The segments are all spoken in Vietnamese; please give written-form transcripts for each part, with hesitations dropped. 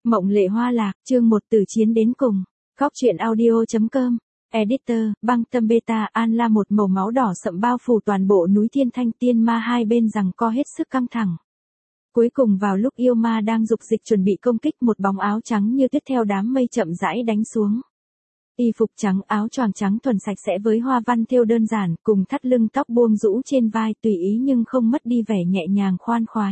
Mộng lệ hoa lạc, chương 1 từ chiến đến cùng. Góc truyện audio.com. Editor, băng tâm beta, an la một màu máu đỏ sậm bao phủ toàn bộ núi Thiên Thanh, tiên ma hai bên giằng co hết sức căng thẳng. Cuối cùng vào lúc yêu ma đang dục dịch chuẩn bị công kích, một bóng áo trắng như tuyết theo đám mây chậm rãi đánh xuống. Y phục trắng, áo choàng trắng thuần sạch sẽ với hoa văn thêu đơn giản, cùng thắt lưng tóc buông rũ trên vai, tùy ý nhưng không mất đi vẻ nhẹ nhàng khoan khoái.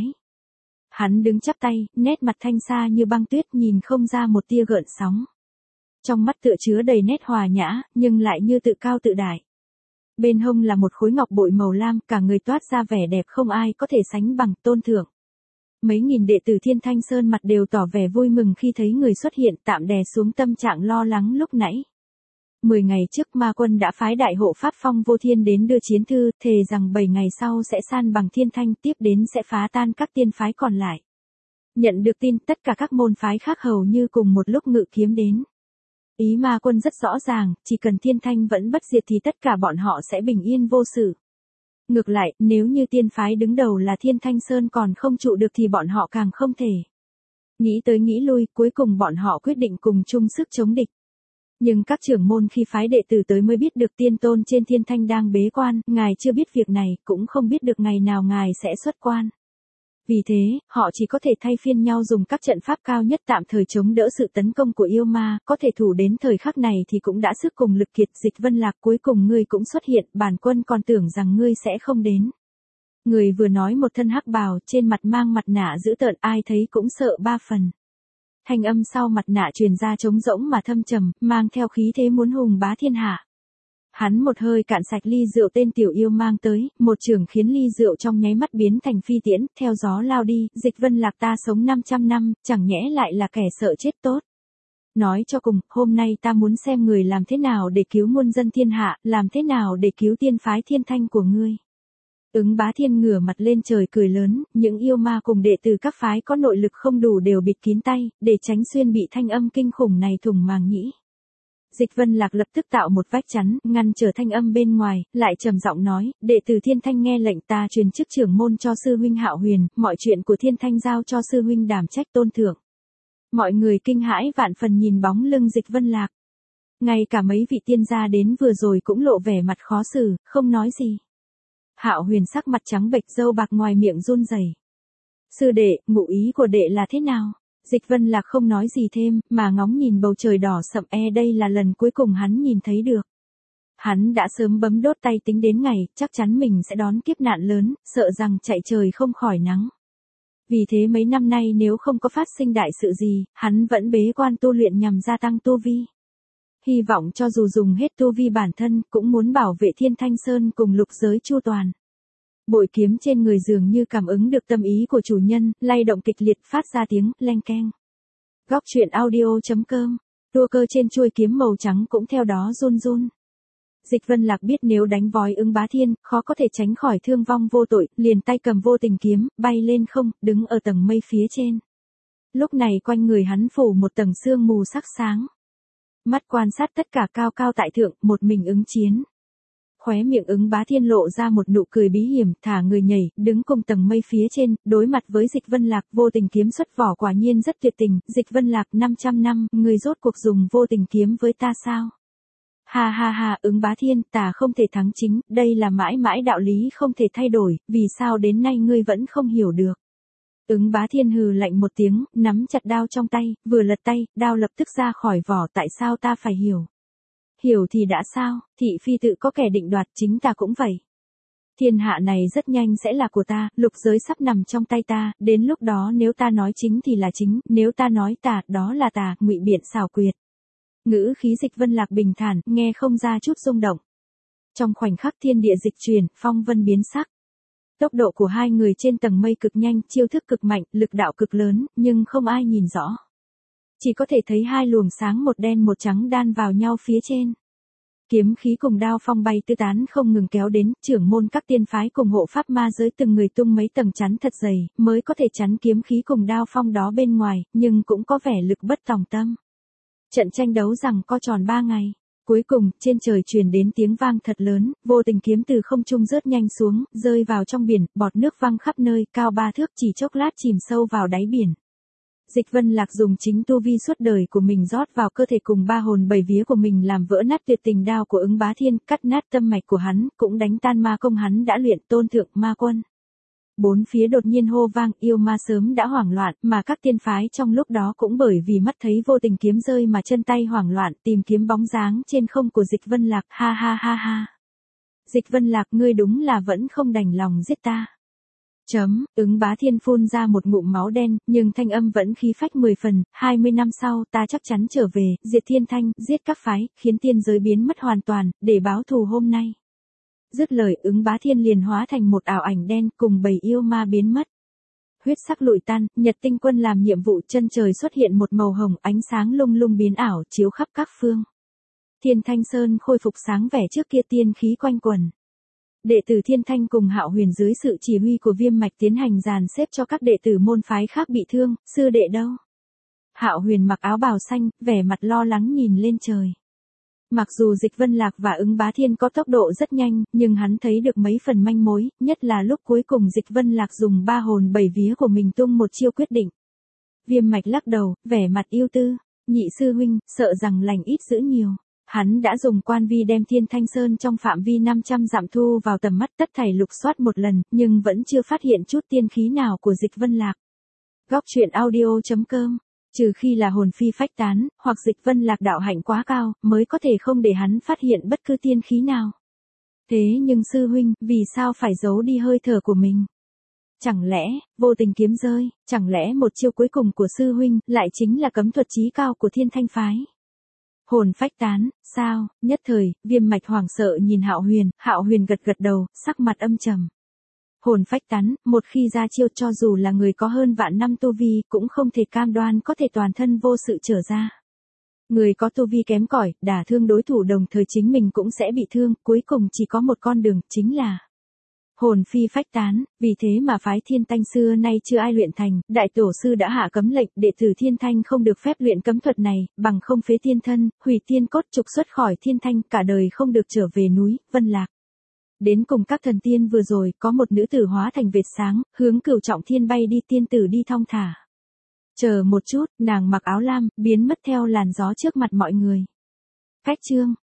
Hắn đứng chắp tay, nét mặt thanh xa như băng tuyết, nhìn không ra một tia gợn sóng. Trong mắt tựa chứa đầy nét hòa nhã, nhưng lại như tự cao tự đại. Bên hông là một khối ngọc bội màu lam, cả người toát ra vẻ đẹp không ai có thể sánh bằng, tôn thượng. Mấy nghìn đệ tử Thiên Thanh Sơn mặt đều tỏ vẻ vui mừng khi thấy người xuất hiện, tạm đè xuống tâm trạng lo lắng lúc nãy. 10 ngày trước ma quân đã phái đại hộ pháp Phong Vô Thiên đến đưa chiến thư, thề rằng 7 ngày sau sẽ san bằng Thiên Thanh, tiếp đến sẽ phá tan các tiên phái còn lại. Nhận được tin, tất cả các môn phái khác hầu như cùng một lúc ngự kiếm đến. Ý ma quân rất rõ ràng, chỉ cần Thiên Thanh vẫn bất diệt thì tất cả bọn họ sẽ bình yên vô sự. Ngược lại, nếu như tiên phái đứng đầu là Thiên Thanh Sơn còn không trụ được thì bọn họ càng không thể. Nghĩ tới nghĩ lui, cuối cùng bọn họ quyết định cùng chung sức chống địch. Nhưng các trưởng môn khi phái đệ tử tới mới biết được tiên tôn trên Thiên Thanh đang bế quan, ngài chưa biết việc này, cũng không biết được ngày nào ngài sẽ xuất quan. Vì thế, họ chỉ có thể thay phiên nhau dùng các trận pháp cao nhất tạm thời chống đỡ sự tấn công của yêu ma, có thể thủ đến thời khắc này thì cũng đã sức cùng lực kiệt. Dịch Vân Lạc, cuối cùng ngươi cũng xuất hiện, bản quân còn tưởng rằng ngươi sẽ không đến. Người vừa nói một thân hắc bào, trên mặt mang mặt nạ dữ tợn, ai thấy cũng sợ ba phần. Thanh âm sau mặt nạ truyền ra trống rỗng mà thâm trầm, mang theo khí thế muốn hùng bá thiên hạ. Hắn một hơi cạn sạch ly rượu tên tiểu yêu mang tới, một chưởng khiến ly rượu trong nháy mắt biến thành phi tiễn, theo gió lao đi. Dịch Vân Lạc, ta sống 500 năm, chẳng nhẽ lại là kẻ sợ chết tốt. Nói cho cùng, hôm nay ta muốn xem người làm thế nào để cứu muôn dân thiên hạ, làm thế nào để cứu tiên phái Thiên Thanh của ngươi. Ứng Bá Thiên ngửa mặt lên trời cười lớn, những yêu ma cùng đệ tử các phái có nội lực không đủ đều bịt kín tay, để tránh xuyên bị thanh âm kinh khủng này thủng màng nhĩ. Dịch Vân Lạc lập tức tạo một vách chắn, ngăn trở thanh âm bên ngoài, lại trầm giọng nói, đệ tử Thiên Thanh nghe lệnh, ta truyền chức trưởng môn cho sư huynh Hạo Huyền, mọi chuyện của Thiên Thanh giao cho sư huynh đảm trách, tôn thượng. Mọi người kinh hãi vạn phần nhìn bóng lưng Dịch Vân Lạc. Ngay cả mấy vị tiên gia đến vừa rồi cũng lộ vẻ mặt khó xử, không nói gì. Hạo Huyền sắc mặt trắng bệch, râu bạc ngoài miệng run rẩy. Sư đệ, ngụ ý của đệ là thế nào? Dịch Vân Lạc không nói gì thêm, mà ngóng nhìn bầu trời đỏ sậm, đây là lần cuối cùng hắn nhìn thấy được. Hắn đã sớm bấm đốt tay tính đến ngày, chắc chắn mình sẽ đón kiếp nạn lớn, sợ rằng chạy trời không khỏi nắng. Vì thế mấy năm nay nếu không có phát sinh đại sự gì, hắn vẫn bế quan tu luyện nhằm gia tăng tu vi. Hy vọng cho dù dùng hết tu vi bản thân, cũng muốn bảo vệ Thiên Thanh Sơn cùng lục giới chu toàn. Bội kiếm trên người dường như cảm ứng được tâm ý của chủ nhân, lay động kịch liệt, phát ra tiếng leng keng. Góc truyện audio.com. Đua cơ trên chuôi kiếm màu trắng cũng theo đó run run. Dịch Vân Lạc biết nếu đánh vói Ứng Bá Thiên, khó có thể tránh khỏi thương vong vô tội, liền tay cầm vô tình kiếm, bay lên không, đứng ở tầng mây phía trên. Lúc này quanh người hắn phủ một tầng sương mù sắc sáng. Mắt quan sát tất cả cao cao tại thượng, một mình ứng chiến. Khóe miệng Ứng Bá Thiên lộ ra một nụ cười bí hiểm, thả người nhảy, đứng cùng tầng mây phía trên, đối mặt với Dịch Vân Lạc, vô tình kiếm xuất vỏ quả nhiên rất tuyệt tình. Dịch Vân Lạc, 500 năm, người rốt cuộc dùng vô tình kiếm với ta sao? Ha ha ha, Ứng Bá Thiên, ta không thể thắng chính, đây là mãi mãi đạo lý không thể thay đổi, vì sao đến nay ngươi vẫn không hiểu được? Ứng Bá Thiên hừ lạnh một tiếng, nắm chặt đao trong tay, vừa lật tay, đao lập tức ra khỏi vỏ, tại sao ta phải hiểu? Hiểu thì đã sao, thị phi tự có kẻ định đoạt, chính ta cũng vậy. Thiên hạ này rất nhanh sẽ là của ta, lục giới sắp nằm trong tay ta, đến lúc đó nếu ta nói chính thì là chính, nếu ta nói tà, đó là tà, ngụy biện xảo quyệt. Ngữ khí Dịch Vân Lạc bình thản, nghe không ra chút rung động. Trong khoảnh khắc thiên địa dịch chuyển, phong vân biến sắc. Tốc độ của hai người trên tầng mây cực nhanh, chiêu thức cực mạnh, lực đạo cực lớn, nhưng không ai nhìn rõ. Chỉ có thể thấy hai luồng sáng một đen một trắng đan vào nhau phía trên. Kiếm khí cùng đao phong bay tứ tán không ngừng kéo đến, trưởng môn các tiên phái cùng hộ pháp ma giới từng người tung mấy tầng chắn thật dày, mới có thể chắn kiếm khí cùng đao phong đó bên ngoài, nhưng cũng có vẻ lực bất tòng tâm. Trận tranh đấu rằng co tròn 3 ngày. Cuối cùng, trên trời truyền đến tiếng vang thật lớn, vô tình kiếm từ không trung rớt nhanh xuống, rơi vào trong biển, bọt nước văng khắp nơi, cao 3 thước, chỉ chốc lát chìm sâu vào đáy biển. Dịch Vân Lạc dùng chính tu vi suốt đời của mình rót vào cơ thể cùng ba hồn bảy vía của mình làm vỡ nát tuyệt tình đao của Ứng Bá Thiên, cắt nát tâm mạch của hắn, cũng đánh tan ma công hắn đã luyện tôn thượng ma quân. Bốn phía đột nhiên hô vang, yêu ma sớm đã hoảng loạn, mà các tiên phái trong lúc đó cũng bởi vì mắt thấy vô tình kiếm rơi mà chân tay hoảng loạn tìm kiếm bóng dáng trên không của Dịch Vân Lạc, ha ha ha ha. Dịch Vân Lạc, ngươi đúng là vẫn không đành lòng giết ta. Ứng Bá Thiên phun ra một ngụm máu đen, nhưng thanh âm vẫn khí phách 10 phần, 20 năm sau ta chắc chắn trở về, diệt thiên thanh, giết các phái, khiến tiên giới biến mất hoàn toàn, để báo thù hôm nay. Dứt lời, Ứng Bá Thiên liền hóa thành một ảo ảnh đen, cùng bầy yêu ma biến mất. Huyết sắc lụi tan, Nhật Tinh Quân làm nhiệm vụ, chân trời xuất hiện một màu hồng, ánh sáng lung lung biến ảo, chiếu khắp các phương. Thiên Thanh Sơn khôi phục sáng vẻ trước kia, tiên khí quanh quẩn. Đệ tử Thiên Thanh cùng Hạo Huyền dưới sự chỉ huy của Viêm Mạch tiến hành dàn xếp cho các đệ tử môn phái khác bị thương, sư đệ đâu? Hạo Huyền mặc áo bào xanh, vẻ mặt lo lắng nhìn lên trời. Mặc dù Dịch Vân Lạc và Ứng Bá Thiên có tốc độ rất nhanh, nhưng hắn thấy được mấy phần manh mối, nhất là lúc cuối cùng Dịch Vân Lạc dùng ba hồn bảy vía của mình tung một chiêu quyết định. Viêm Mạch lắc đầu, vẻ mặt yêu tư, nhị sư huynh, sợ rằng lành ít dữ nhiều. Hắn đã dùng quan vi đem Thiên Thanh Sơn trong phạm vi 500 dặm thu vào tầm mắt, tất thảy lục soát một lần, nhưng vẫn chưa phát hiện chút tiên khí nào của Dịch Vân Lạc. Góc truyện audio.com, trừ khi là hồn phi phách tán, hoặc Dịch Vân Lạc đạo hạnh quá cao, mới có thể không để hắn phát hiện bất cứ tiên khí nào. Thế nhưng sư huynh, vì sao phải giấu đi hơi thở của mình? Chẳng lẽ, vô tình kiếm rơi, chẳng lẽ một chiêu cuối cùng của sư huynh, lại chính là cấm thuật chí cao của Thiên Thanh phái? Hồn phách tán, sao? Nhất thời, Viêm Mạch hoảng sợ nhìn Hạo Huyền gật gật đầu, sắc mặt âm trầm. Hồn phách tán, một khi ra chiêu cho dù là người có hơn vạn năm tu vi, cũng không thể cam đoan có thể toàn thân vô sự trở ra. Người có tu vi kém cỏi, đả thương đối thủ đồng thời chính mình cũng sẽ bị thương, cuối cùng chỉ có một con đường, chính là hồn phi phách tán. Vì thế mà phái Thiên Thanh xưa nay chưa ai luyện thành, đại tổ sư đã hạ cấm lệnh, đệ tử Thiên Thanh không được phép luyện cấm thuật này, bằng không phế tiên thân, hủy tiên cốt, trục xuất khỏi Thiên Thanh, cả đời không được trở về núi Vân Lạc. Đến cùng các thần tiên vừa rồi, có một nữ tử hóa thành vệt sáng, hướng Cửu Trọng Thiên bay đi, tiên tử đi thong thả. Chờ một chút, nàng mặc áo lam, biến mất theo làn gió trước mặt mọi người. Cách chương